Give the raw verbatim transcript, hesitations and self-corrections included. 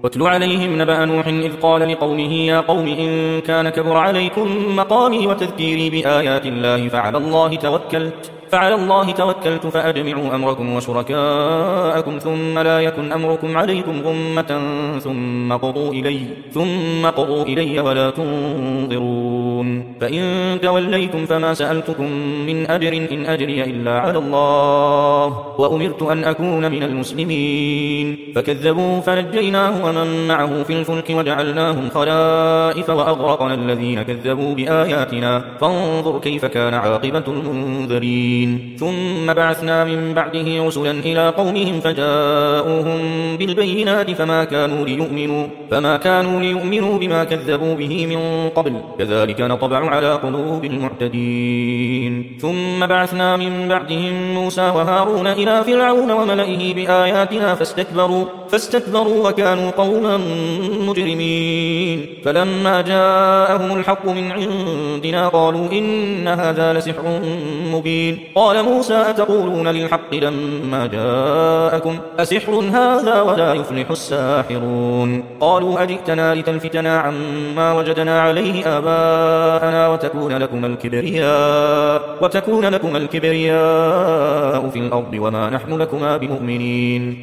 واتل عليهم نبأ نوح إذ قال لقومه يا قوم إن كان كبر عليكم مقامي وتذكيري بآيات الله فعلى الله توكلت فعلى الله توكلت فأجمعوا أمركم وشركاءكم ثم لا يكن أمركم عليكم غمة ثم قضوا إلي ثم قضوا إلي ولا تنظرون فإن توليتم فما سألتكم من أجر إن أجري إلا على الله وأمرت أن أكون من المسلمين فكذبوا فنجيناه ومن معه في الفلك وجعلناهم خلائف وأغرقنا الذين كذبوا بآياتنا فانظر كيف كان عاقبة المنذرين ثم بعثنا من بعده رسلا إلى قومهم فجاءوهم بالبينات فما كانوا ليؤمنوا فما كانوا ليؤمنوا بما كذبوا به من قبل كذلك نطبع على قلوب المعتدين ثم بعثنا من بعدهم موسى وهارون إلى فرعون وملئه بآياتنا فاستكبروا فاستكبروا وكانوا قوما مجرمين فلما جاءهم الحق من عندنا قالوا إن هذا لسحر مبين قال موسى أتقولون للحق لما جاءكم أسحر هذا ولا يفلح الساحرون قالوا أجئتنا لتلفتنا عما وجدنا عليه آباءنا وتكون لكم الكبرياء وتكون لكم الكبرياء في الأرض وما نحن لكما بمؤمنين